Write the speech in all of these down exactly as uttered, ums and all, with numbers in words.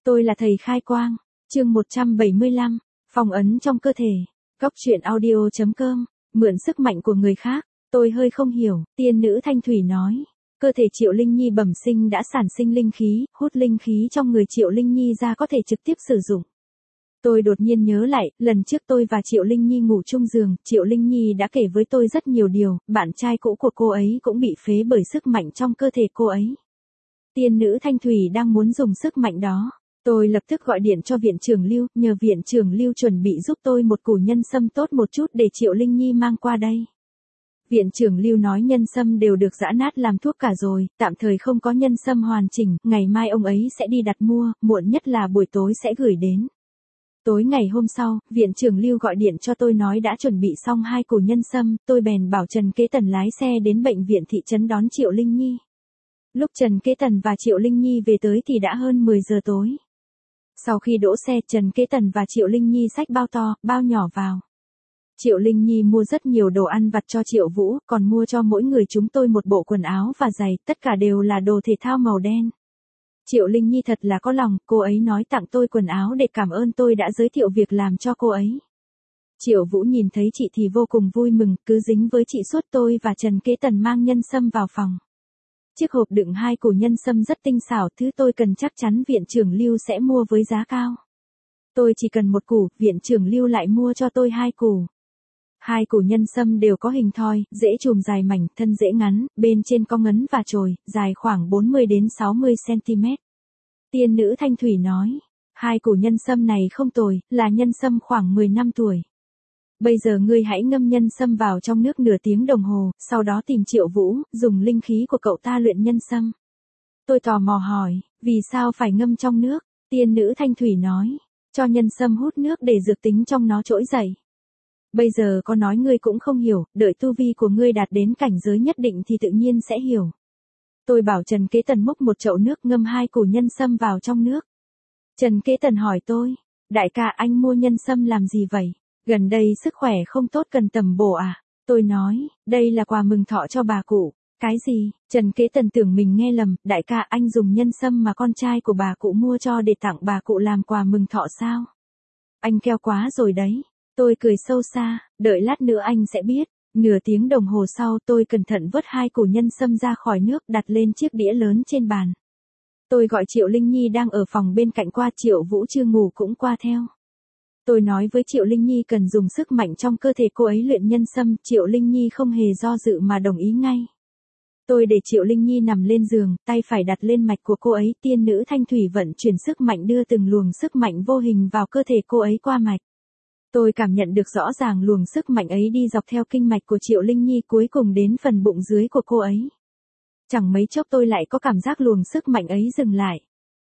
Tôi là thầy khai quang. Chương một trăm bảy mươi lăm. Phong ấn trong cơ thể. Góc truyện audio chấm com. Mượn sức mạnh của người khác. Tôi hơi không hiểu, tiên nữ Thanh Thủy nói. Cơ thể Triệu Linh Nhi bẩm sinh đã sản sinh linh khí, hút linh khí trong người Triệu Linh Nhi ra có thể trực tiếp sử dụng. Tôi đột nhiên nhớ lại, lần trước tôi và Triệu Linh Nhi ngủ chung giường, Triệu Linh Nhi đã kể với tôi rất nhiều điều, bạn trai cũ của cô ấy cũng bị phế bởi sức mạnh trong cơ thể cô ấy. Tiên nữ Thanh Thủy đang muốn dùng sức mạnh đó. Tôi lập tức gọi điện cho viện trưởng Lưu, nhờ viện trưởng Lưu chuẩn bị giúp tôi một củ nhân sâm tốt một chút để Triệu Linh Nhi mang qua đây. Viện trưởng Lưu nói nhân sâm đều được giã nát làm thuốc cả rồi, tạm thời không có nhân sâm hoàn chỉnh, ngày mai ông ấy sẽ đi đặt mua, muộn nhất là buổi tối sẽ gửi đến. Tối ngày hôm sau, viện trưởng Lưu gọi điện cho tôi nói đã chuẩn bị xong hai củ nhân sâm, tôi bèn bảo Trần Kế Tần lái xe đến bệnh viện thị trấn đón Triệu Linh Nhi. Lúc Trần Kế Tần và Triệu Linh Nhi về tới thì đã hơn mười giờ tối. Sau khi đỗ xe, Trần Kế Tần và Triệu Linh Nhi xách bao to, bao nhỏ vào. Triệu Linh Nhi mua rất nhiều đồ ăn vặt cho Triệu Vũ, còn mua cho mỗi người chúng tôi một bộ quần áo và giày, tất cả đều là đồ thể thao màu đen. Triệu Linh Nhi thật là có lòng, cô ấy nói tặng tôi quần áo để cảm ơn tôi đã giới thiệu việc làm cho cô ấy. Triệu Vũ nhìn thấy chị thì vô cùng vui mừng, cứ dính với chị suốt. Tôi và Trần Kế Tần mang nhân sâm vào phòng. Chiếc hộp đựng hai củ nhân sâm rất tinh xảo, thứ tôi cần chắc chắn viện trưởng Lưu sẽ mua với giá cao. Tôi chỉ cần một củ, viện trưởng Lưu lại mua cho tôi hai củ. Hai củ nhân sâm đều có hình thoi, rễ chùm dài mảnh, thân rễ ngắn, bên trên có ngấn và chồi, dài khoảng bốn mươi đến sáu mươi xăng ti mét. Tiên nữ Thanh Thủy nói, hai củ nhân sâm này không tồi, là nhân sâm khoảng mười năm tuổi. Bây giờ ngươi hãy ngâm nhân sâm vào trong nước nửa tiếng đồng hồ, sau đó tìm Triệu Vũ, dùng linh khí của cậu ta luyện nhân sâm. Tôi tò mò hỏi, vì sao phải ngâm trong nước? Tiên nữ Thanh Thủy nói, cho nhân sâm hút nước để dược tính trong nó trỗi dậy. Bây giờ có nói ngươi cũng không hiểu, đợi tu vi của ngươi đạt đến cảnh giới nhất định thì tự nhiên sẽ hiểu. Tôi bảo Trần Kế Tần múc một chậu nước ngâm hai củ nhân sâm vào trong nước. Trần Kế Tần hỏi tôi, đại ca anh mua nhân sâm làm gì vậy? Gần đây sức khỏe không tốt cần tầm bổ à? Tôi nói, đây là quà mừng thọ cho bà cụ. Cái gì? Trần Kế Tần tưởng mình nghe lầm, đại ca anh dùng nhân sâm mà con trai của bà cụ mua cho để tặng bà cụ làm quà mừng thọ sao? Anh keo quá rồi đấy. Tôi cười sâu xa, đợi lát nữa anh sẽ biết. Nửa tiếng đồng hồ sau tôi cẩn thận vớt hai củ nhân sâm ra khỏi nước đặt lên chiếc đĩa lớn trên bàn. Tôi gọi Triệu Linh Nhi đang ở phòng bên cạnh qua, Triệu Vũ chưa ngủ cũng qua theo. Tôi nói với Triệu Linh Nhi cần dùng sức mạnh trong cơ thể cô ấy luyện nhân sâm, Triệu Linh Nhi không hề do dự mà đồng ý ngay. Tôi để Triệu Linh Nhi nằm lên giường, tay phải đặt lên mạch của cô ấy, tiên nữ Thanh Thủy vận chuyển sức mạnh đưa từng luồng sức mạnh vô hình vào cơ thể cô ấy qua mạch. Tôi cảm nhận được rõ ràng luồng sức mạnh ấy đi dọc theo kinh mạch của Triệu Linh Nhi cuối cùng đến phần bụng dưới của cô ấy. Chẳng mấy chốc tôi lại có cảm giác luồng sức mạnh ấy dừng lại.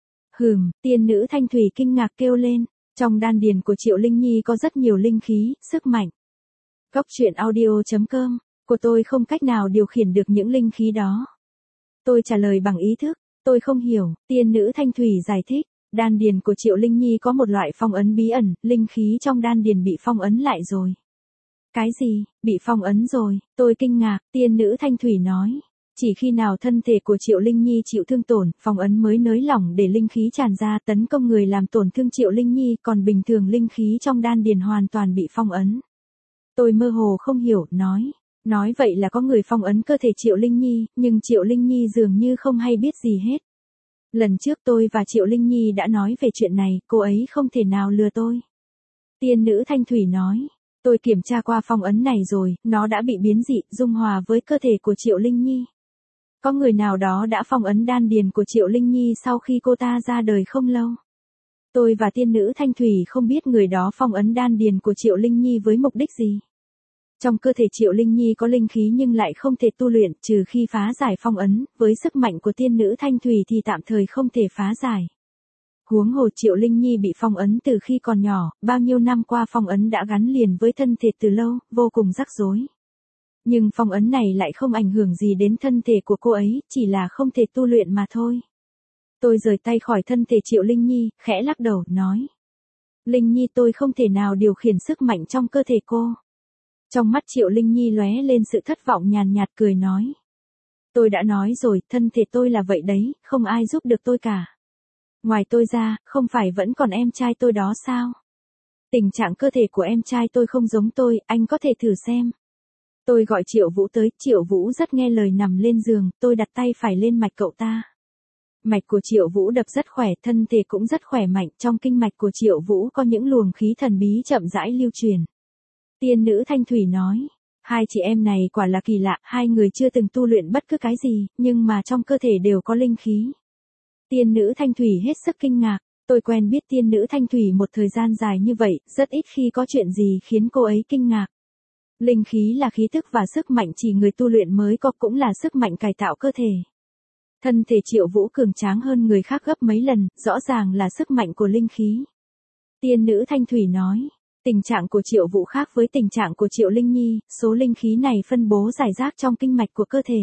Hừm, tiên nữ Thanh Thủy kinh ngạc kêu lên, trong đan điền của Triệu Linh Nhi có rất nhiều linh khí, sức mạnh. Góc truyện audio chấm com, của tôi không cách nào điều khiển được những linh khí đó. Tôi trả lời bằng ý thức, tôi không hiểu, tiên nữ Thanh Thủy giải thích. Đan điền của Triệu Linh Nhi có một loại phong ấn bí ẩn, linh khí trong đan điền bị phong ấn lại rồi. Cái gì, bị phong ấn rồi? Tôi kinh ngạc, tiên nữ Thanh Thủy nói. Chỉ khi nào thân thể của Triệu Linh Nhi chịu thương tổn, phong ấn mới nới lỏng để linh khí tràn ra tấn công người làm tổn thương Triệu Linh Nhi, còn bình thường linh khí trong đan điền hoàn toàn bị phong ấn. Tôi mơ hồ không hiểu, nói. Nói vậy là có người phong ấn cơ thể Triệu Linh Nhi, nhưng Triệu Linh Nhi dường như không hay biết gì hết. Lần trước tôi và Triệu Linh Nhi đã nói về chuyện này, cô ấy không thể nào lừa tôi. Tiên nữ Thanh Thủy nói, tôi kiểm tra qua phong ấn này rồi, nó đã bị biến dị, dung hòa với cơ thể của Triệu Linh Nhi. Có người nào đó đã phong ấn đan điền của Triệu Linh Nhi sau khi cô ta ra đời không lâu. Tôi và tiên nữ Thanh Thủy không biết người đó phong ấn đan điền của Triệu Linh Nhi với mục đích gì. Trong cơ thể Triệu Linh Nhi có linh khí nhưng lại không thể tu luyện, trừ khi phá giải phong ấn, với sức mạnh của tiên nữ Thanh Thủy thì tạm thời không thể phá giải. Huống hồ Triệu Linh Nhi bị phong ấn từ khi còn nhỏ, bao nhiêu năm qua phong ấn đã gắn liền với thân thể từ lâu, vô cùng rắc rối. Nhưng phong ấn này lại không ảnh hưởng gì đến thân thể của cô ấy, chỉ là không thể tu luyện mà thôi. Tôi rời tay khỏi thân thể Triệu Linh Nhi, khẽ lắc đầu, nói. Linh Nhi tôi không thể nào điều khiển sức mạnh trong cơ thể cô. Trong mắt Triệu Linh Nhi lóe lên sự thất vọng nhàn nhạt cười nói. Tôi đã nói rồi, thân thể tôi là vậy đấy, không ai giúp được tôi cả. Ngoài tôi ra, không phải vẫn còn em trai tôi đó sao? Tình trạng cơ thể của em trai tôi không giống tôi, anh có thể thử xem. Tôi gọi Triệu Vũ tới, Triệu Vũ rất nghe lời nằm lên giường, tôi đặt tay phải lên mạch cậu ta. Mạch của Triệu Vũ đập rất khỏe, thân thể cũng rất khỏe mạnh, trong kinh mạch của Triệu Vũ có những luồng khí thần bí chậm rãi lưu truyền. Tiên nữ Thanh Thủy nói, hai chị em này quả là kỳ lạ, hai người chưa từng tu luyện bất cứ cái gì, nhưng mà trong cơ thể đều có linh khí. Tiên nữ Thanh Thủy hết sức kinh ngạc, tôi quen biết tiên nữ Thanh Thủy một thời gian dài như vậy, rất ít khi có chuyện gì khiến cô ấy kinh ngạc. Linh khí là khí tức và sức mạnh chỉ người tu luyện mới có, cũng là sức mạnh cải tạo cơ thể. Thân thể Triệu Vũ cường tráng hơn người khác gấp mấy lần, rõ ràng là sức mạnh của linh khí. Tiên nữ Thanh Thủy nói, tình trạng của Triệu Vũ khác với tình trạng của Triệu Linh Nhi, số linh khí này phân bố rải rác trong kinh mạch của cơ thể.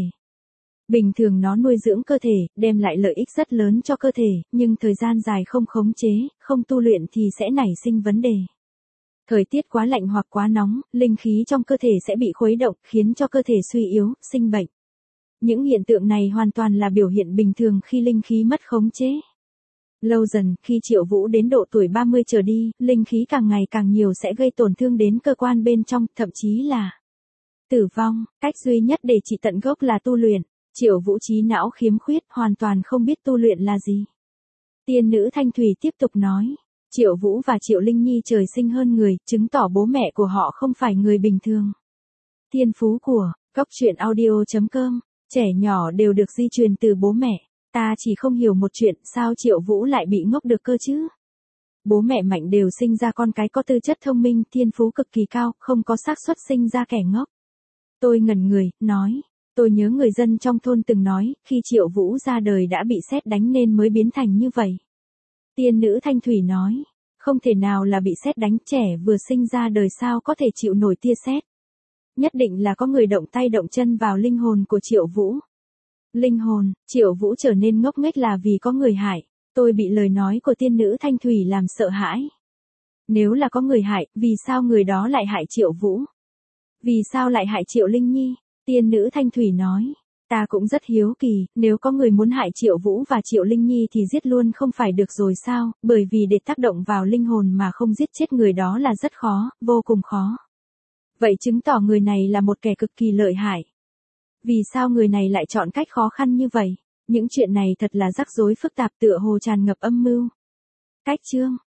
Bình thường nó nuôi dưỡng cơ thể, đem lại lợi ích rất lớn cho cơ thể, nhưng thời gian dài không khống chế, không tu luyện thì sẽ nảy sinh vấn đề. Thời tiết quá lạnh hoặc quá nóng, linh khí trong cơ thể sẽ bị khuấy động, khiến cho cơ thể suy yếu, sinh bệnh. Những hiện tượng này hoàn toàn là biểu hiện bình thường khi linh khí mất khống chế. Lâu dần, khi Triệu Vũ đến độ tuổi ba mươi trở đi, linh khí càng ngày càng nhiều sẽ gây tổn thương đến cơ quan bên trong, thậm chí là tử vong. Cách duy nhất để trị tận gốc là tu luyện. Triệu Vũ trí não khiếm khuyết, hoàn toàn không biết tu luyện là gì. Tiên nữ Thanh Thủy tiếp tục nói, Triệu Vũ và Triệu Linh Nhi trời sinh hơn người, chứng tỏ bố mẹ của họ không phải người bình thường. Thiên phú của Cốc truyện audio chấm com, trẻ nhỏ đều được di truyền từ bố mẹ. Ta chỉ không hiểu một chuyện, sao Triệu Vũ lại bị ngốc được cơ chứ? Bố mẹ Mạnh đều sinh ra con cái có tư chất thông minh, thiên phú cực kỳ cao, không có xác suất sinh ra kẻ ngốc. Tôi ngẩn người, nói, tôi nhớ người dân trong thôn từng nói, khi Triệu Vũ ra đời đã bị sét đánh nên mới biến thành như vậy. Tiên nữ Thanh Thủy nói, không thể nào là bị sét đánh, trẻ vừa sinh ra đời sao có thể chịu nổi tia sét. Nhất định là có người động tay động chân vào linh hồn của Triệu Vũ. Linh hồn, Triệu Vũ trở nên ngốc nghếch là vì có người hại. Tôi bị lời nói của tiên nữ Thanh Thủy làm sợ hãi. Nếu là có người hại, vì sao người đó lại hại Triệu Vũ? Vì sao lại hại Triệu Linh Nhi? Tiên nữ Thanh Thủy nói, ta cũng rất hiếu kỳ, nếu có người muốn hại Triệu Vũ và Triệu Linh Nhi thì giết luôn không phải được rồi sao, bởi vì để tác động vào linh hồn mà không giết chết người đó là rất khó, vô cùng khó. Vậy chứng tỏ người này là một kẻ cực kỳ lợi hại. Vì sao người này lại chọn cách khó khăn như vậy? Những chuyện này thật là rắc rối phức tạp, tựa hồ tràn ngập âm mưu. Cách chương